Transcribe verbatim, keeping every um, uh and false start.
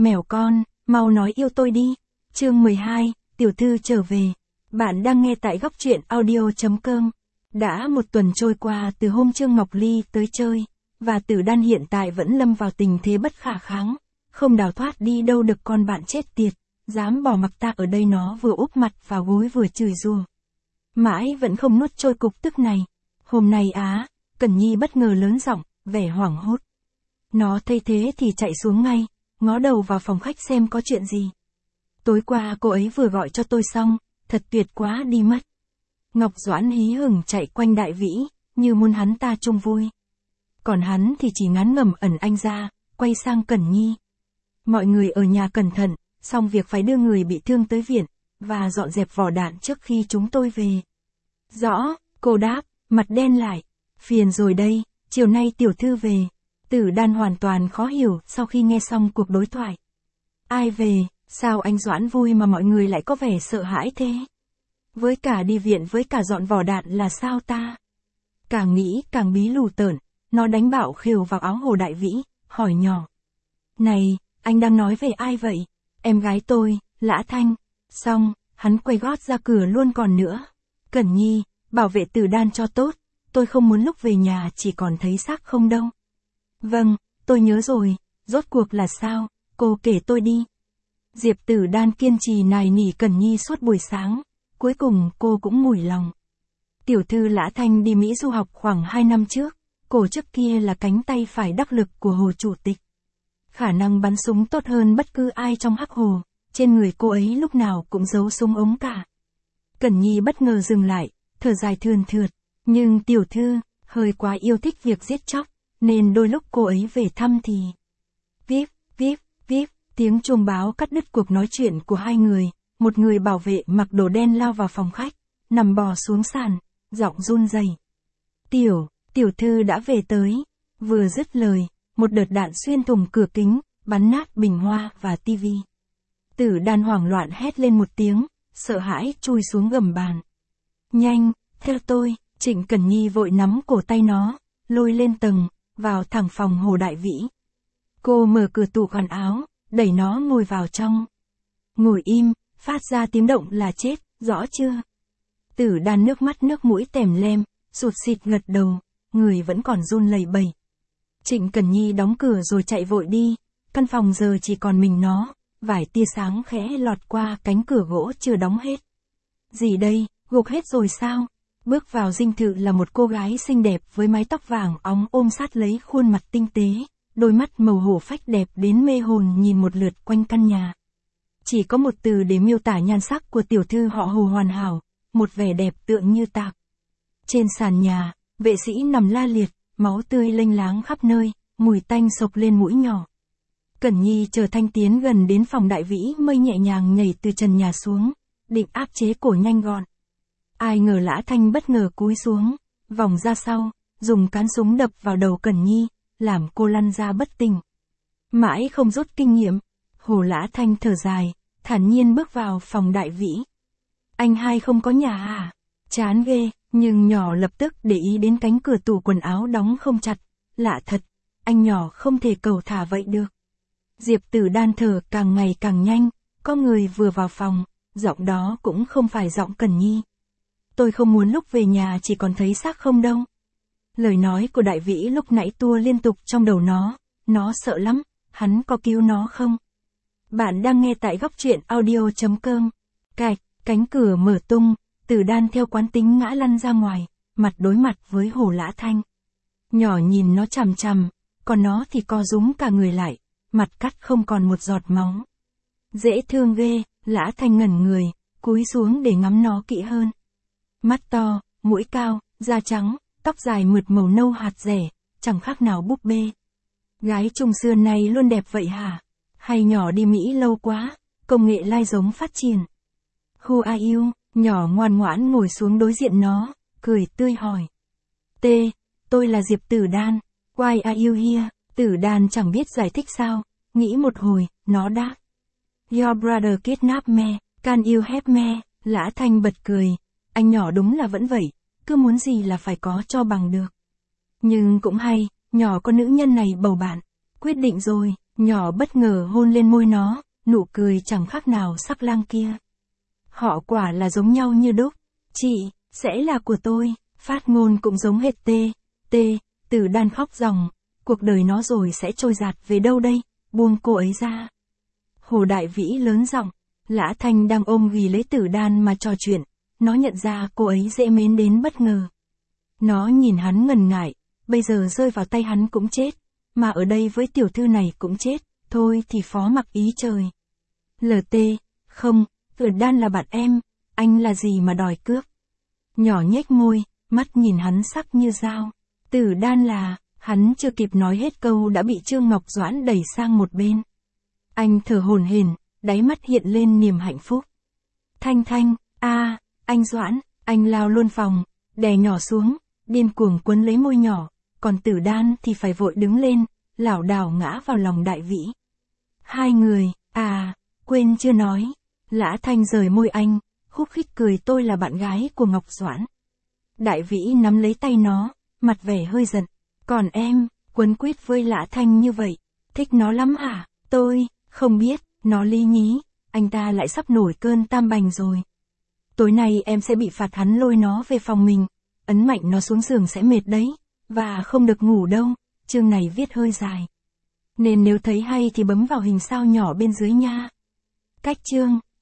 Mèo con, mau nói yêu tôi đi. Chương mười hai, tiểu thư trở về. Bạn đang nghe tại góc truyện audio chấm com. Đã một tuần trôi qua từ hôm Trương Ngọc Ly tới chơi, và Tử Đan hiện tại vẫn lâm vào tình thế bất khả kháng, không đào thoát đi đâu được con bạn chết tiệt, dám bỏ mặc ta ở đây. Nó vừa úp mặt vào gối vừa chửi rủa. Mãi vẫn không nuốt trôi cục tức này. Hôm nay á, Cẩn Nhi bất ngờ lớn giọng, vẻ hoảng hốt. Nó thấy thế thì chạy xuống ngay, ngó đầu vào phòng khách xem có chuyện gì. Tối qua cô ấy vừa gọi cho tôi xong, thật tuyệt quá đi mất. Ngọc Doãn hí hửng chạy quanh Đại Vĩ, như muốn hắn ta chung vui. Còn hắn thì chỉ ngán ngẩm ẩn anh ra, quay sang Cẩn Nhi. Mọi người ở nhà cẩn thận, xong việc phải đưa người bị thương tới viện, và dọn dẹp vỏ đạn trước khi chúng tôi về. Rõ, cô đáp, mặt đen lại. Phiền rồi đây, chiều nay tiểu thư về. Tử Đan hoàn toàn khó hiểu sau khi nghe xong cuộc đối thoại. Ai về, sao anh Doãn vui mà mọi người lại có vẻ sợ hãi thế? Với cả đi viện với cả dọn vỏ đạn là sao ta? Càng nghĩ càng bí lù tởn, nó đánh bạo khều vào áo Hồ Đại Vĩ, hỏi nhỏ. Này, anh đang nói về ai vậy? Em gái tôi, Lã Thanh. Xong, hắn quay gót ra cửa luôn. Còn nữa. Cẩn Nhi, bảo vệ Tử Đan cho tốt, tôi không muốn lúc về nhà chỉ còn thấy xác không đâu. Vâng, tôi nhớ rồi, rốt cuộc là sao, cô kể tôi đi. Diệp Tử Đan kiên trì nài nỉ Cẩn Nhi suốt buổi sáng, cuối cùng cô cũng mủi lòng. Tiểu thư Lã Thanh đi Mỹ du học khoảng hai năm trước, cô trước kia là cánh tay phải đắc lực của Hồ Chủ tịch. Khả năng bắn súng tốt hơn bất cứ ai trong Hắc Hồ, trên người cô ấy lúc nào cũng giấu súng ống cả. Cẩn Nhi bất ngờ dừng lại, thở dài thườn thượt, nhưng tiểu thư, hơi quá yêu thích việc giết chóc, nên đôi lúc cô ấy về thăm thì... Víp, víp, víp, tiếng chuông báo cắt đứt cuộc nói chuyện của hai người, một người bảo vệ mặc đồ đen lao vào phòng khách, nằm bò xuống sàn, giọng run rẩy. Tiểu, tiểu thư đã về tới. Vừa dứt lời, một đợt đạn xuyên thủng cửa kính, bắn nát bình hoa và tivi. Tử Đan hoảng loạn hét lên một tiếng, sợ hãi chui xuống gầm bàn. Nhanh, theo tôi. Trịnh Cẩn Nhi vội nắm cổ tay nó, lôi lên tầng, vào thẳng phòng Hồ Đại Vĩ. Cô mở cửa tủ quần áo, đẩy nó ngồi vào trong. Ngồi im, phát ra tiếng động là chết, rõ chưa? Tử Đan nước mắt nước mũi tèm lem, sụt sịt gật đầu, người vẫn còn run lẩy bẩy. Trịnh Cẩn Nhi đóng cửa rồi chạy vội đi, căn phòng giờ chỉ còn mình nó, vài tia sáng khẽ lọt qua cánh cửa gỗ chưa đóng hết. Gì đây, gục hết rồi sao? Bước vào dinh thự là một cô gái xinh đẹp với mái tóc vàng óng ôm sát lấy khuôn mặt tinh tế, đôi mắt màu hổ phách đẹp đến mê hồn nhìn một lượt quanh căn nhà. Chỉ có một từ để miêu tả nhan sắc của tiểu thư họ Hồ: hoàn hảo, một vẻ đẹp tượng như tạc. Trên sàn nhà, vệ sĩ nằm la liệt, máu tươi lênh láng khắp nơi, mùi tanh sộc lên mũi nhỏ. Cẩn Nhi chờ Thanh tiến gần đến phòng Đại Vĩ mới nhẹ nhàng nhảy từ trần nhà xuống, định áp chế cổ nhanh gọn. Ai ngờ Lã Thanh bất ngờ cúi xuống, vòng ra sau, dùng cán súng đập vào đầu Cẩn Nhi, làm cô lăn ra bất tỉnh. Mãi không rút kinh nghiệm, Hồ Lã Thanh thở dài, thản nhiên bước vào phòng Đại Vĩ. Anh hai không có nhà à? Chán ghê, nhưng nhỏ lập tức để ý đến cánh cửa tủ quần áo đóng không chặt. Lạ thật, anh nhỏ không thể cầu thả vậy được. Diệp Tử Đan thở càng ngày càng nhanh, có người vừa vào phòng, giọng đó cũng không phải giọng Cẩn Nhi. Tôi không muốn lúc về nhà chỉ còn thấy xác không đâu. Lời nói của Đại Vĩ lúc nãy tua liên tục trong đầu nó, nó sợ lắm, hắn có cứu nó không? Bạn đang nghe tại góc truyện audio chấm com. Cạch, cánh cửa mở tung, Tử Đan theo quán tính ngã lăn ra ngoài, mặt đối mặt với Hồ Lã Thanh. Nhỏ nhìn nó chằm chằm, còn nó thì co rúm cả người lại, mặt cắt không còn một giọt máu. Dễ thương ghê, Lã Thanh ngẩn người, cúi xuống để ngắm nó kỹ hơn. Mắt to, mũi cao, da trắng, tóc dài mượt màu nâu hạt rẻ, chẳng khác nào búp bê. Gái trung xưa này luôn đẹp vậy hả? Hay nhỏ đi Mỹ lâu quá, công nghệ lai giống phát triển. Who are you? Nhỏ ngoan ngoãn ngồi xuống đối diện nó, cười tươi hỏi. T, tôi là Diệp Tử Đan. Why are you here? Tử Đan chẳng biết giải thích sao, nghĩ một hồi, nó đáp. Your brother kidnapped me, can you help me? Lã Thanh bật cười. Anh nhỏ đúng là vẫn vậy, cứ muốn gì là phải có cho bằng được. Nhưng cũng hay, nhỏ có nữ nhân này bầu bạn. Quyết định rồi, Nhỏ bất ngờ hôn lên môi nó, nụ cười chẳng khác nào sắc lang kia. Họ quả là giống nhau như đúc. Chị, sẽ là của tôi, phát ngôn cũng giống hệt tê, tê, Tử Đan khóc ròng, cuộc đời nó rồi sẽ trôi giạt về đâu đây, buông cô ấy ra. Hồ Đại Vĩ lớn giọng, Lã Thanh đang ôm ghì lấy Tử Đan mà trò chuyện, nó nhận ra cô ấy dễ mến đến bất ngờ. Nó nhìn hắn ngần ngại, bây giờ rơi vào tay hắn cũng chết, mà ở đây với tiểu thư này cũng chết, thôi thì phó mặc ý trời. lờ tê, không, Tử Đan là bạn em, anh là gì mà đòi cướp. Nhỏ nhếch môi, mắt nhìn hắn sắc như dao. Tử Đan là, hắn chưa kịp nói hết câu đã bị Trương Ngọc Doãn đẩy sang một bên. Anh thở hổn hển, đáy mắt hiện lên niềm hạnh phúc. Thanh Thanh, a, anh Doãn, anh lao luôn phòng, đè nhỏ xuống, điên cuồng quấn lấy môi nhỏ, còn Tử Đan thì phải vội đứng lên, lảo đảo ngã vào lòng Đại Vĩ. Hai người, à, quên chưa nói. Lã Thanh rời môi anh, khúc khích cười, tôi là bạn gái của Ngọc Doãn. Đại Vĩ nắm lấy tay nó, mặt vẻ hơi giận. Còn em, quấn quýt với Lã Thanh như vậy, thích nó lắm hả? Tôi, không biết, nó lý nhí, anh ta lại sắp nổi cơn tam bành rồi. Tối nay em sẽ bị phạt hắn lôi nó về phòng mình, ấn mạnh nó xuống giường sẽ mệt đấy, và không được ngủ đâu, chương này viết hơi dài. Nên nếu thấy hay thì bấm vào hình sao nhỏ bên dưới nha. Cách chương